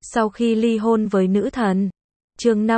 sau khi ly hôn với nữ thần. Chương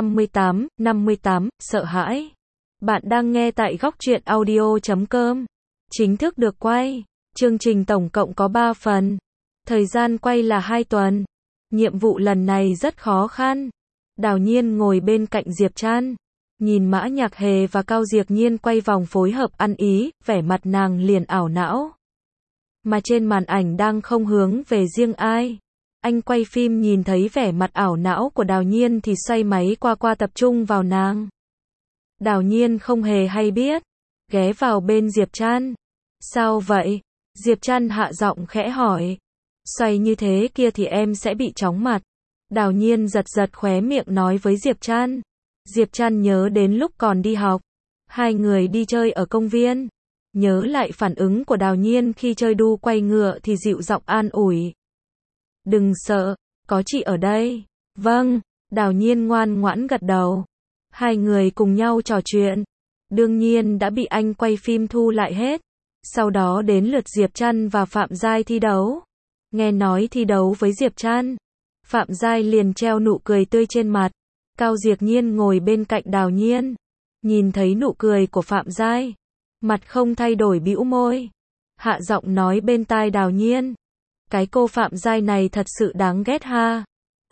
58, sợ hãi. Bạn đang nghe tại góc truyện audio.com. Chính thức được quay. Chương trình tổng cộng có 3 phần. Thời gian quay là 2 tuần. Nhiệm vụ lần này rất khó khăn. Đào Nhiên ngồi bên cạnh Diệp Trăn, nhìn Mã Nhạc Hề và Cao Diệp Nhiên quay vòng phối hợp ăn ý, vẻ mặt nàng liền ảo não. Mà trên màn ảnh đang không hướng về riêng ai. Anh quay phim nhìn thấy vẻ mặt ảo não của Đào Nhiên thì xoay máy qua tập trung vào nàng. Đào Nhiên không hề hay biết, ghé vào bên Diệp Trăn. Sao vậy? Diệp Trăn hạ giọng khẽ hỏi. Xoay như thế kia thì em sẽ bị chóng mặt. Đào Nhiên giật khóe miệng nói với Diệp Trăn. Diệp Trăn nhớ đến lúc còn đi học, hai người đi chơi ở công viên. Nhớ lại phản ứng của Đào Nhiên khi chơi đu quay ngựa thì dịu giọng an ủi. Đừng sợ, có chị ở đây. Vâng, Đào Nhiên ngoan ngoãn gật đầu. Hai người cùng nhau trò chuyện. Đương nhiên đã bị anh quay phim thu lại hết. Sau đó đến lượt Diệp Trăn và Phạm Giai thi đấu. Nghe nói thi đấu với Diệp Trăn, Phạm Giai liền treo nụ cười tươi trên mặt. Cao Diệp Nhiên ngồi bên cạnh Đào Nhiên, nhìn thấy nụ cười của Phạm Giai, mặt không thay đổi bĩu môi, hạ giọng nói bên tai Đào Nhiên. Cái cô Phạm Giai này thật sự đáng ghét ha.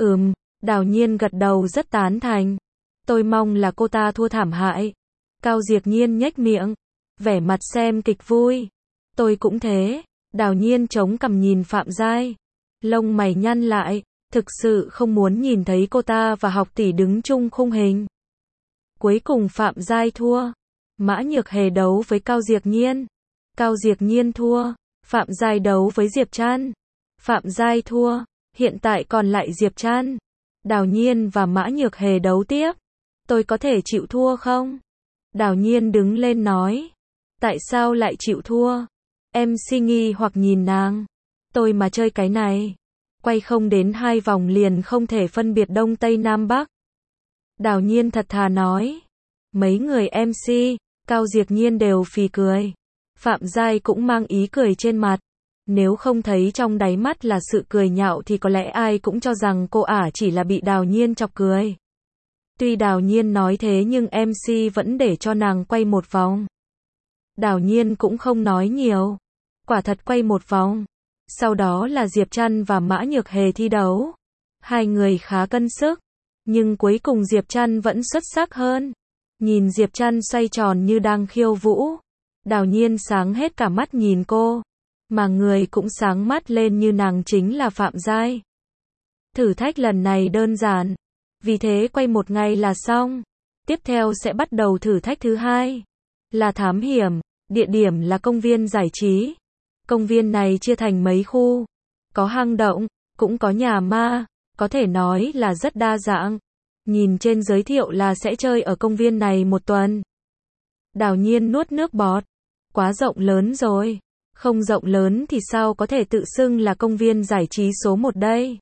Đào Nhiên gật đầu rất tán thành. Tôi mong là cô ta thua thảm hại. Cao Diệp Nhiên nhếch miệng, vẻ mặt xem kịch vui. Tôi cũng thế. Đào Nhiên chống cằm nhìn Phạm Giai, lông mày nhăn lại, thực sự không muốn nhìn thấy cô ta và học tỷ đứng chung khung hình. Cuối cùng Phạm Giai thua. Mã Nhược Hề đấu với Cao Diệp Nhiên. Cao Diệp Nhiên thua. Phạm Giai đấu với Diệp Trăn. Phạm Giai thua. Hiện tại còn lại Diệp Trăn, Đào Nhiên và Mã Nhược Hề đấu tiếp. Tôi có thể chịu thua không? Đào Nhiên đứng lên nói. Tại sao lại chịu thua? MC nghi hoặc nhìn nàng. Tôi mà chơi cái này, quay không đến 2 vòng liền không thể phân biệt Đông Tây Nam Bắc. Đào Nhiên thật thà nói. Mấy người MC, Cao Diệp Nhiên đều phì cười. Phạm Giai cũng mang ý cười trên mặt. Nếu không thấy trong đáy mắt là sự cười nhạo thì có lẽ ai cũng cho rằng cô ả chỉ là bị Đào Nhiên chọc cười. Tuy Đào Nhiên nói thế nhưng MC vẫn để cho nàng quay một vòng. Đào Nhiên cũng không nói nhiều. Quả thật quay một vòng. Sau đó là Diệp Trăn và Mã Nhược Hề thi đấu. Hai người khá cân sức, nhưng cuối cùng Diệp Trăn vẫn xuất sắc hơn. Nhìn Diệp Trăn xoay tròn như đang khiêu vũ, Đào Nhiên sáng hết cả mắt nhìn cô, mà người cũng sáng mắt lên như nàng chính là Phạm Giai. Thử thách lần này đơn giản, vì thế quay một ngày là xong. Tiếp theo sẽ bắt đầu thử thách thứ hai, là thám hiểm. Địa điểm là công viên giải trí. Công viên này chia thành mấy khu, có hang động, cũng có nhà ma, có thể nói là rất đa dạng. Nhìn trên giới thiệu là sẽ chơi ở công viên này 1 tuần. Đào Nhiên nuốt nước bọt. Quá rộng lớn rồi. Không rộng lớn thì sao có thể tự xưng là công viên giải trí số 1 đây?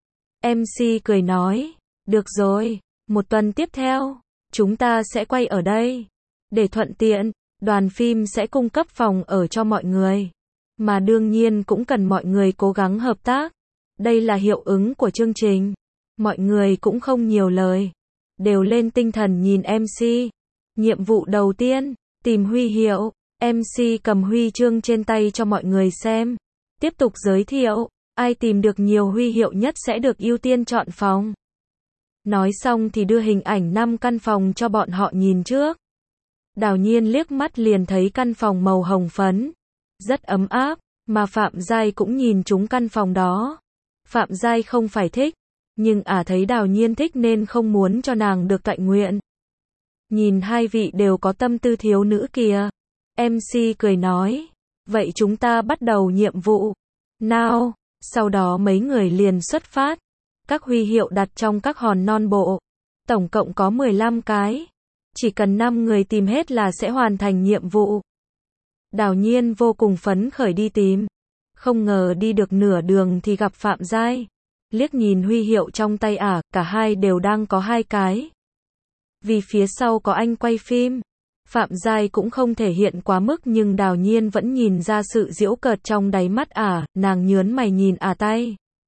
MC cười nói. Được rồi, 1 tuần tiếp theo, chúng ta sẽ quay ở đây. Để thuận tiện, đoàn phim sẽ cung cấp phòng ở cho mọi người. Mà đương nhiên cũng cần mọi người cố gắng hợp tác. Đây là hiệu ứng của chương trình. Mọi người cũng không nhiều lời, đều lên tinh thần nhìn MC. Nhiệm vụ đầu tiên, tìm huy hiệu. MC cầm huy chương trên tay cho mọi người xem. Tiếp tục giới thiệu, ai tìm được nhiều huy hiệu nhất sẽ được ưu tiên chọn phòng. Nói xong thì đưa hình ảnh 5 căn phòng cho bọn họ nhìn trước. Đào Nhiên liếc mắt liền thấy căn phòng màu hồng phấn, rất ấm áp, mà Phạm Giai cũng nhìn trúng căn phòng đó. Phạm Giai không phải thích, nhưng thấy Đào Nhiên thích nên không muốn cho nàng được toại nguyện. Nhìn hai vị đều có tâm tư thiếu nữ kìa. MC cười nói. Vậy chúng ta bắt đầu nhiệm vụ. Nào, sau đó mấy người liền xuất phát. Các huy hiệu đặt trong các hòn non bộ. Tổng cộng có 15 cái. Chỉ cần 5 người tìm hết là sẽ hoàn thành nhiệm vụ. Đào Nhiên vô cùng phấn khởi đi tìm. Không ngờ đi được nửa đường thì gặp Phạm Giai. Liếc nhìn huy hiệu trong tay cả hai đều đang có 2 cái. Vì phía sau có anh quay phim, Phạm Giai cũng không thể hiện quá mức nhưng Đào Nhiên vẫn nhìn ra sự giễu cợt trong đáy mắt nàng nhớn mày nhìn tay.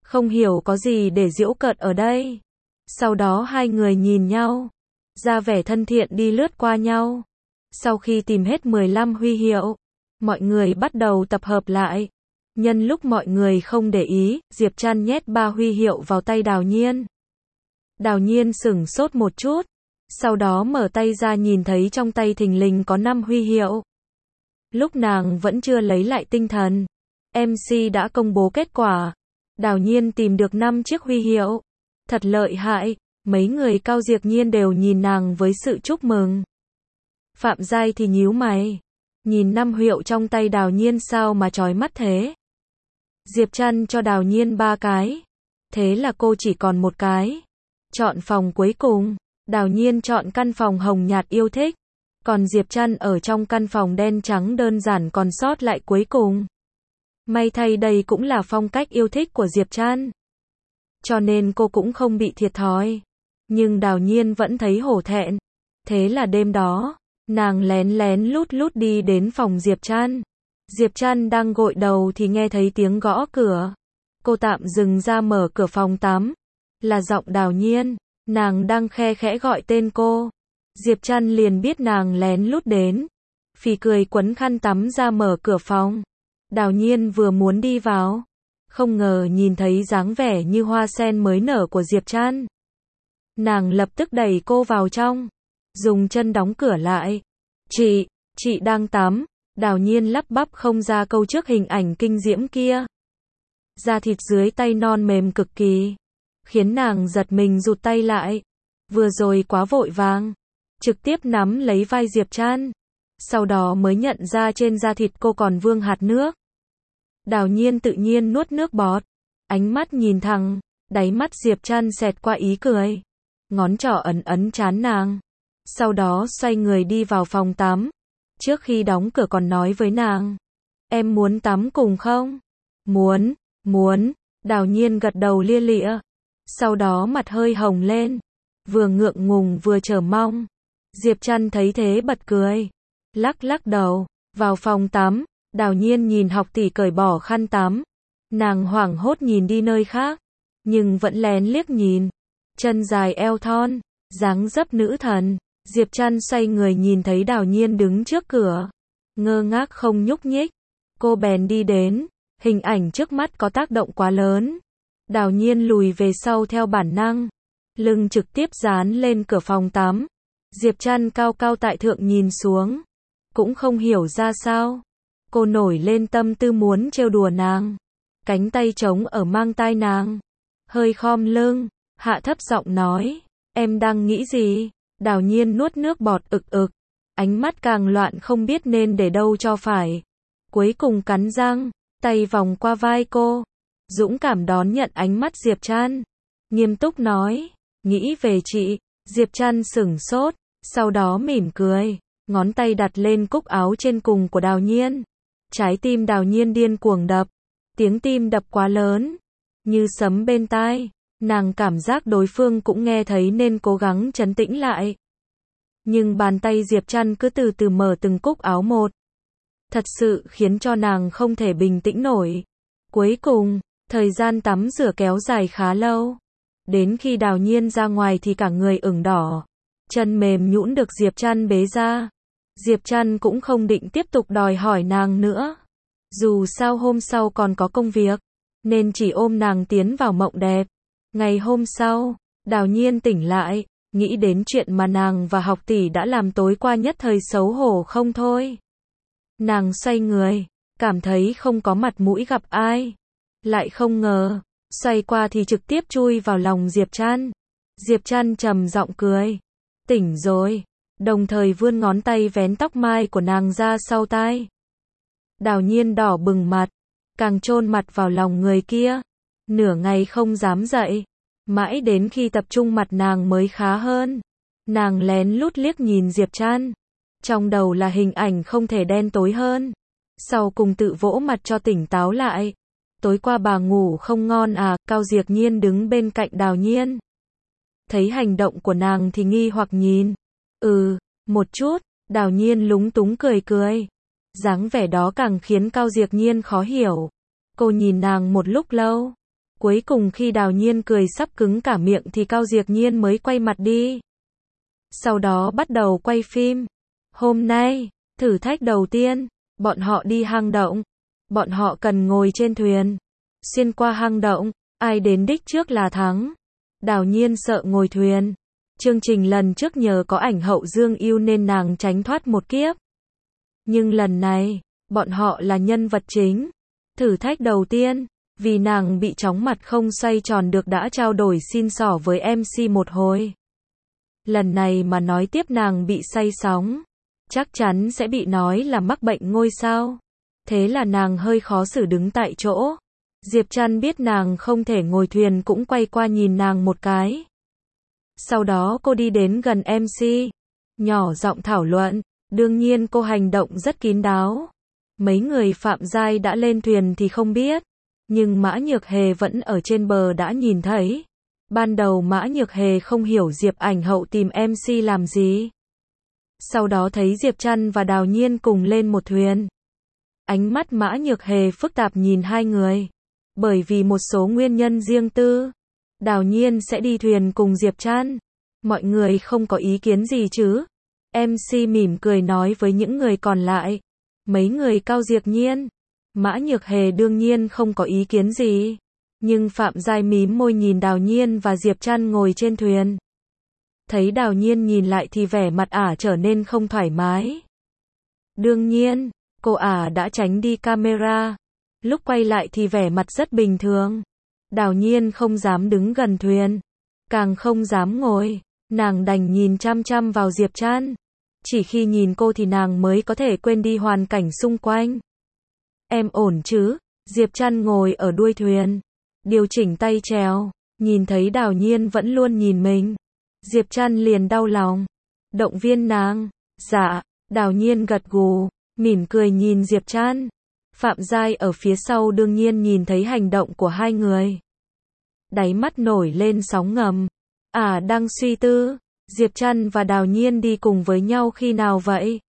Không hiểu có gì để giễu cợt ở đây. Sau đó hai người nhìn nhau, ra vẻ thân thiện đi lướt qua nhau. Sau khi tìm hết 15 huy hiệu, mọi người bắt đầu tập hợp lại. Nhân lúc mọi người không để ý, Diệp Trăn nhét 3 huy hiệu vào tay Đào Nhiên. Đào Nhiên sửng sốt một chút, sau đó mở tay ra nhìn thấy trong tay thình lình có 5 huy hiệu. Lúc nàng vẫn chưa lấy lại tinh thần, MC đã công bố kết quả. Đào Nhiên tìm được 5 chiếc huy hiệu. Thật lợi hại, mấy người Cao Diệp Nhiên đều nhìn nàng với sự chúc mừng. Phạm Giai thì nhíu mày, nhìn 5 huy hiệu trong tay Đào Nhiên sao mà chói mắt thế. Diệp Trăn cho Đào Nhiên 3 cái, thế là cô chỉ còn 1 cái. Chọn phòng cuối cùng, Đào Nhiên chọn căn phòng hồng nhạt yêu thích, còn Diệp Trăn ở trong căn phòng đen trắng đơn giản còn sót lại cuối cùng. May thay đây cũng là phong cách yêu thích của Diệp Trăn, cho nên cô cũng không bị thiệt thòi. Nhưng Đào Nhiên vẫn thấy hổ thẹn. Thế là đêm đó, nàng lén lén lút lút đi đến phòng Diệp Trăn. Diệp Trăn đang gội đầu thì nghe thấy tiếng gõ cửa. Cô tạm dừng ra mở cửa phòng tắm. Là giọng Đào Nhiên, nàng đang khe khẽ gọi tên cô. Diệp Trăn liền biết nàng lén lút đến, phì cười quấn khăn tắm ra mở cửa phòng. Đào Nhiên vừa muốn đi vào, không ngờ nhìn thấy dáng vẻ như hoa sen mới nở của Diệp Trăn. Nàng lập tức đẩy cô vào trong, dùng chân đóng cửa lại. Chị đang tắm. Đào Nhiên lắp bắp không ra câu trước hình ảnh kinh diễm kia. Da thịt dưới tay non mềm cực kỳ, khiến nàng giật mình rụt tay lại. Vừa rồi quá vội vàng, trực tiếp nắm lấy vai Diệp Trăn, sau đó mới nhận ra trên da thịt cô còn vương hạt nước. Đào Nhiên tự nhiên nuốt nước bọt, ánh mắt nhìn thẳng, đáy mắt Diệp Trăn xẹt qua ý cười, ngón trỏ ấn ấn trán nàng, sau đó xoay người đi vào phòng tắm. Trước khi đóng cửa còn nói với nàng, em muốn tắm cùng không? Muốn. Đào Nhiên gật đầu lia lịa, sau đó mặt hơi hồng lên, vừa ngượng ngùng vừa chờ mong. Diệp Trăn thấy thế bật cười, lắc đầu. Vào phòng tắm, Đào Nhiên nhìn học tỷ cởi bỏ khăn tắm. Nàng hoảng hốt nhìn đi nơi khác, nhưng vẫn lén liếc nhìn. Chân dài eo thon, dáng dấp nữ thần. Diệp Trăn xoay người nhìn thấy Đào Nhiên đứng trước cửa, ngơ ngác không nhúc nhích. Cô bèn đi đến, hình ảnh trước mắt có tác động quá lớn. Đào Nhiên lùi về sau theo bản năng, lưng trực tiếp dán lên cửa phòng tắm. Diệp Trăn cao cao tại thượng nhìn xuống, cũng không hiểu ra sao. Cô nổi lên tâm tư muốn trêu đùa nàng, cánh tay trống ở mang tai nàng, hơi khom lưng, hạ thấp giọng nói, em đang nghĩ gì? Đào Nhiên nuốt nước bọt ực, ánh mắt càng loạn không biết nên để đâu cho phải. Cuối cùng cắn răng, tay vòng qua vai cô, dũng cảm đón nhận ánh mắt Diệp Trăn, nghiêm túc nói, nghĩ về chị. Diệp Trăn sửng sốt, sau đó mỉm cười, ngón tay đặt lên cúc áo trên cùng của Đào Nhiên. Trái tim Đào Nhiên điên cuồng đập, tiếng tim đập quá lớn, như sấm bên tai. Nàng cảm giác đối phương cũng nghe thấy nên cố gắng trấn tĩnh lại. Nhưng bàn tay Diệp Trăn cứ từ từ mở từng cúc áo một. Thật sự khiến cho nàng không thể bình tĩnh nổi. Cuối cùng, thời gian tắm rửa kéo dài khá lâu. Đến khi Đào Nhiên ra ngoài thì cả người ửng đỏ. Chân mềm nhũn được Diệp Trăn bế ra. Diệp Trăn cũng không định tiếp tục đòi hỏi nàng nữa. Dù sao hôm sau còn có công việc, nên chỉ ôm nàng tiến vào mộng đẹp. Ngày hôm sau, Đào Nhiên tỉnh lại, nghĩ đến chuyện mà nàng và học tỷ đã làm tối qua nhất thời xấu hổ không thôi. Nàng xoay người, cảm thấy không có mặt mũi gặp ai. Lại không ngờ, xoay qua thì trực tiếp chui vào lòng Diệp Trăn. Diệp Trăn trầm giọng cười, tỉnh rồi, đồng thời vươn ngón tay vén tóc mai của nàng ra sau tai. Đào Nhiên đỏ bừng mặt, càng chôn mặt vào lòng người kia. Nửa ngày không dám dậy, mãi đến khi tập trung mặt nàng mới khá hơn. Nàng lén lút liếc nhìn Diệp Trăn, trong đầu là hình ảnh không thể đen tối hơn. Sau cùng tự vỗ mặt cho tỉnh táo lại. Tối qua bà ngủ không ngon à? Cao Diệp Nhiên đứng bên cạnh Đào Nhiên, thấy hành động của nàng thì nghi hoặc nhìn. Một chút. Đào Nhiên lúng túng cười. Dáng vẻ đó càng khiến Cao Diệp Nhiên khó hiểu. Cô nhìn nàng một lúc lâu, Cuối cùng khi Đào Nhiên cười sắp cứng cả miệng thì Cao Diệp Nhiên mới quay mặt đi. Sau đó bắt đầu quay phim. Hôm nay, thử thách đầu tiên, bọn họ đi hang động. Bọn họ cần ngồi trên thuyền. Xuyên qua hang động, ai đến đích trước là thắng. Đào Nhiên sợ ngồi thuyền. Chương trình lần trước nhờ có ảnh hậu Dương Yêu nên nàng tránh thoát một kiếp. Nhưng lần này, bọn họ là nhân vật chính. Thử thách đầu tiên, vì nàng bị chóng mặt không xoay tròn được đã trao đổi xin xỏ với MC một hồi. Lần này mà nói tiếp nàng bị say sóng, chắc chắn sẽ bị nói là mắc bệnh ngôi sao. Thế là nàng hơi khó xử đứng tại chỗ. Diệp Trăn biết nàng không thể ngồi thuyền cũng quay qua nhìn nàng một cái. Sau đó cô đi đến gần MC, nhỏ giọng thảo luận, đương nhiên cô hành động rất kín đáo. Mấy người Phạm Giai đã lên thuyền thì không biết, nhưng Mã Nhược Hề vẫn ở trên bờ đã nhìn thấy. Ban đầu Mã Nhược Hề không hiểu Diệp ảnh hậu tìm MC làm gì. Sau đó thấy Diệp Trăn và Đào Nhiên cùng lên một thuyền. Ánh mắt Mã Nhược Hề phức tạp nhìn hai người. Bởi vì một số nguyên nhân riêng tư, Đào Nhiên sẽ đi thuyền cùng Diệp Trăn. Mọi người không có ý kiến gì chứ? MC mỉm cười nói với những người còn lại. Mấy người Cao Diệp Nhiên, Mã Nhược Hề đương nhiên không có ý kiến gì. Nhưng Phạm Giai mím môi nhìn Đào Nhiên và Diệp Trăn ngồi trên thuyền. Thấy Đào Nhiên nhìn lại thì vẻ mặt ả trở nên không thoải mái. Đương nhiên, cô ả đã tránh đi camera. Lúc quay lại thì vẻ mặt rất bình thường. Đào Nhiên không dám đứng gần thuyền, càng không dám ngồi. Nàng đành nhìn chăm chăm vào Diệp Trăn. Chỉ khi nhìn cô thì nàng mới có thể quên đi hoàn cảnh xung quanh. Em ổn chứ? Diệp Trăn ngồi ở đuôi thuyền, điều chỉnh tay chèo, nhìn thấy Đào Nhiên vẫn luôn nhìn mình. Diệp Trăn liền đau lòng, động viên nàng. Dạ, Đào Nhiên gật gù, mỉm cười nhìn Diệp Trăn. Phạm Giai ở phía sau đương nhiên nhìn thấy hành động của hai người. Đáy mắt nổi lên sóng ngầm. Đang suy tư, Diệp Trăn và Đào Nhiên đi cùng với nhau khi nào vậy?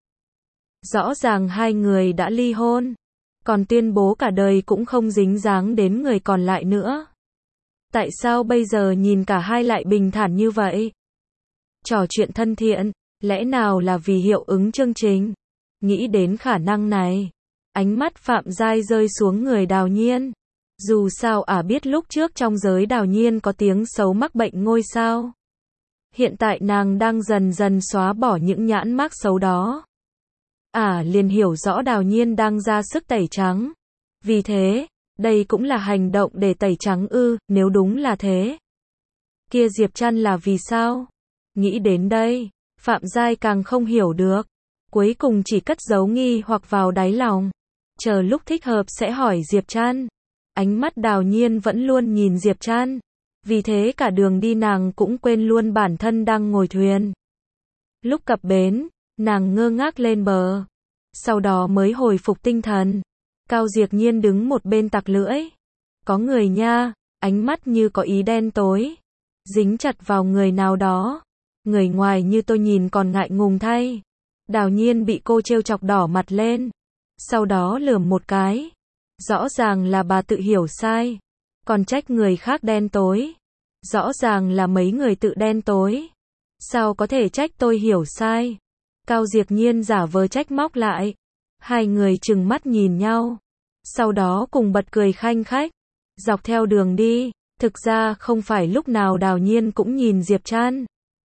Rõ ràng hai người đã ly hôn, còn tuyên bố cả đời cũng không dính dáng đến người còn lại nữa. Tại sao bây giờ nhìn cả hai lại bình thản như vậy? Trò chuyện thân thiện, lẽ nào là vì hiệu ứng chương trình? Nghĩ đến khả năng này, ánh mắt Phạm Giai rơi xuống người Đào Nhiên. Dù sao biết lúc trước trong giới Đào Nhiên có tiếng xấu mắc bệnh ngôi sao. Hiện tại nàng đang dần dần xóa bỏ những nhãn mác xấu đó. Liền hiểu rõ Đào Nhiên đang ra sức tẩy trắng. Vì thế, đây cũng là hành động để tẩy trắng ư? Nếu đúng là thế, kia Diệp Trăn là vì sao? Nghĩ đến đây, Phạm Giai càng không hiểu được. Cuối cùng chỉ cất giấu nghi hoặc vào đáy lòng. Chờ lúc thích hợp sẽ hỏi Diệp Trăn. Ánh mắt Đào Nhiên vẫn luôn nhìn Diệp Trăn. Vì thế cả đường đi nàng cũng quên luôn bản thân đang ngồi thuyền. Lúc cập bến, nàng ngơ ngác lên bờ. Sau đó mới hồi phục tinh thần. Cao Diệp Nhiên đứng một bên tặc lưỡi. Có người nha, ánh mắt như có ý đen tối. Dính chặt vào người nào đó. Người ngoài như tôi nhìn còn ngại ngùng thay. Đào Nhiên bị cô trêu chọc đỏ mặt lên. Sau đó lườm một cái. Rõ ràng là bà tự hiểu sai. Còn trách người khác đen tối. Rõ ràng là mấy người tự đen tối. Sao có thể trách tôi hiểu sai? Cao Diệp Nhiên giả vờ trách móc lại. Hai người trừng mắt nhìn nhau. Sau đó cùng bật cười khanh khách. Dọc theo đường đi, thực ra không phải lúc nào Đào Nhiên cũng nhìn Diệp Trăn.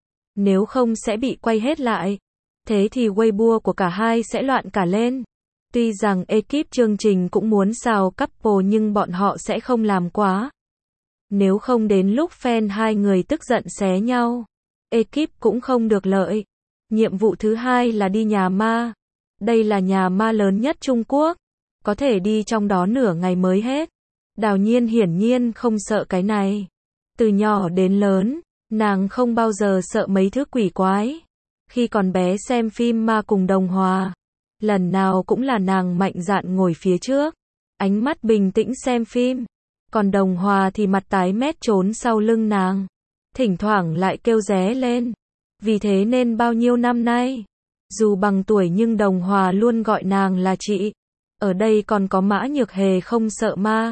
Nếu không sẽ bị quay hết lại. Thế thì Weibo của cả hai sẽ loạn cả lên. Tuy rằng ekip chương trình cũng muốn xào couple nhưng bọn họ sẽ không làm quá. Nếu không đến lúc fan hai người tức giận xé nhau, ekip cũng không được lợi. Nhiệm vụ thứ hai là đi nhà ma. Đây là nhà ma lớn nhất Trung Quốc. Có thể đi trong đó nửa ngày mới hết. Đào Nhiên hiển nhiên không sợ cái này. Từ nhỏ đến lớn, nàng không bao giờ sợ mấy thứ quỷ quái. Khi còn bé xem phim ma cùng Đồng Hòa, lần nào cũng là nàng mạnh dạn ngồi phía trước, ánh mắt bình tĩnh xem phim. Còn Đồng Hòa thì mặt tái mét trốn sau lưng nàng. Thỉnh thoảng lại kêu ré lên. Vì thế nên bao nhiêu năm nay, dù bằng tuổi nhưng Đồng Hòa luôn gọi nàng là chị. Ở đây còn có Mã Nhược Hề không sợ ma.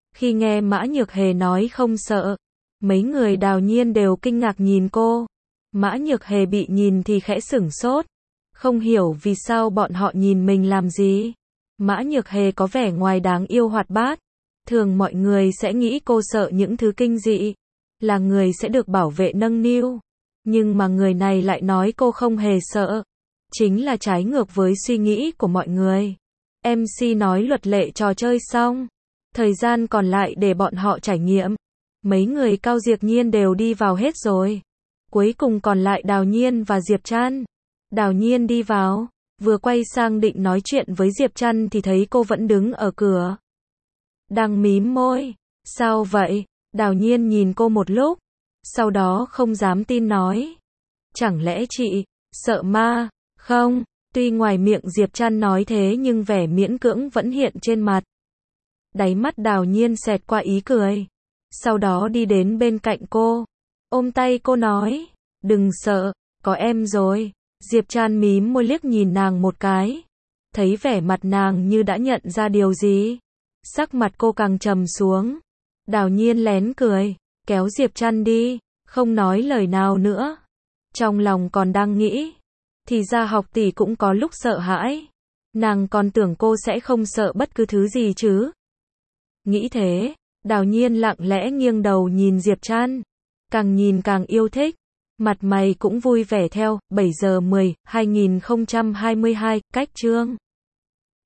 Khi nghe Mã Nhược Hề nói không sợ, mấy người Đào Nhiên đều kinh ngạc nhìn cô. Mã Nhược Hề bị nhìn thì khẽ sửng sốt, không hiểu vì sao bọn họ nhìn mình làm gì. Mã Nhược Hề có vẻ ngoài đáng yêu hoạt bát, thường mọi người sẽ nghĩ cô sợ những thứ kinh dị, là người sẽ được bảo vệ nâng niu. Nhưng mà người này lại nói cô không hề sợ, chính là trái ngược với suy nghĩ của mọi người. MC nói luật lệ trò chơi xong, thời gian còn lại để bọn họ trải nghiệm. Mấy người Cao Diệp Nhiên đều đi vào hết rồi. Cuối cùng còn lại Đào Nhiên và Diệp Trăn. Đào Nhiên đi vào, vừa quay sang định nói chuyện với Diệp Trăn thì thấy cô vẫn đứng ở cửa. Đang mím môi. Sao vậy? Đào Nhiên nhìn cô một lúc, sau đó không dám tin nói. Chẳng lẽ chị sợ ma? Không, tuy ngoài miệng Diệp Trăn nói thế nhưng vẻ miễn cưỡng vẫn hiện trên mặt. Đáy mắt Đào Nhiên xẹt qua ý cười. Sau đó đi đến bên cạnh cô, ôm tay cô nói, đừng sợ, có em rồi. Diệp Trăn mím môi liếc nhìn nàng một cái, thấy vẻ mặt nàng như đã nhận ra điều gì. Sắc mặt cô càng trầm xuống. Đào Nhiên lén cười, kéo Diệp Trăn đi, không nói lời nào nữa. Trong lòng còn đang nghĩ, thì ra học tỷ cũng có lúc sợ hãi. Nàng còn tưởng cô sẽ không sợ bất cứ thứ gì chứ. Nghĩ thế, Đào Nhiên lặng lẽ nghiêng đầu nhìn Diệp Trăn, càng nhìn càng yêu thích, mặt mày cũng vui vẻ theo. 7 giờ 10, 2022, cách chương